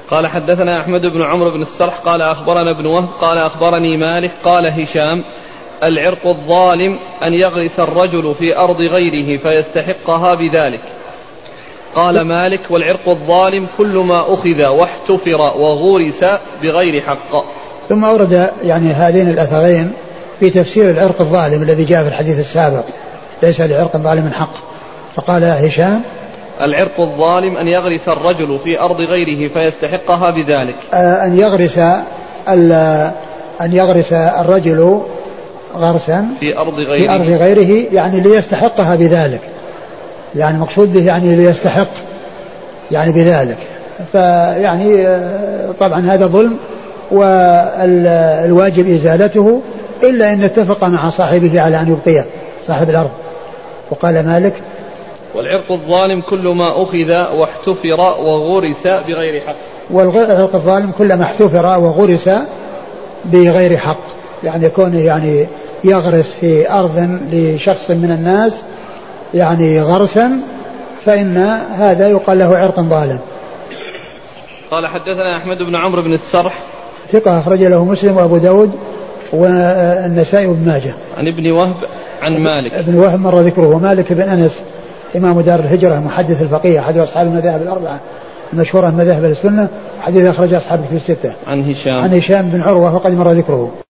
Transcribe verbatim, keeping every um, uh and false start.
قال حدثنا أحمد بن عمرو بن السرح قال أخبرنا ابن وهب قال أخبرني مالك قال هشام العرق الظالم أن يغرس الرجل في أرض غيره فيستحقها بذلك. قال مالك والعرق الظالم كل ما أخذ واحتفر وغرس بغير حق. ثم أورد يعني هذين الأثرين في تفسير العرق الظالم الذي جاء في الحديث السابق ليس لعرق ظالم من حق. فقال هشام العرق الظالم أن يغرس الرجل في أرض غيره فيستحقها بذلك. أن يغرس أن يغرس الرجل غرسا في أرض غيره, في أرض غيره يعني ليستحقها بذلك, يعني مقصود به يعني ليستحق يعني بذلك. فيعني طبعا هذا ظلم والواجب إزالته إلا أن اتفق مع صاحبه على أن يبقيه صاحب الأرض. وقال مالك والعرق الظالم كل ما أخذ واحتفر وغرس بغير حق. والعرق الظالم كل ما احتفر وغرس بغير حق, يعني يكون يعني يغرس في أرض لشخص من الناس يعني غرسا فإن هذا يقال له عرق ظالم. قال حدثنا أحمد بن عمرو بن السرح ثقة أخرج له مسلم وأبو داود والنسائي وابن ماجه. عن ابن وهب عن مالك. ابن وهب مر ذكره. ومالك بن أنس إمام دار الهجرة محدث الفقيه أحد أصحاب المذاهب الأربعة المشهورة من مذاهب السنة, حديث أخرج أصحاب في الستة. عن هشام عن هشام بن عروة وقد مر ذكره.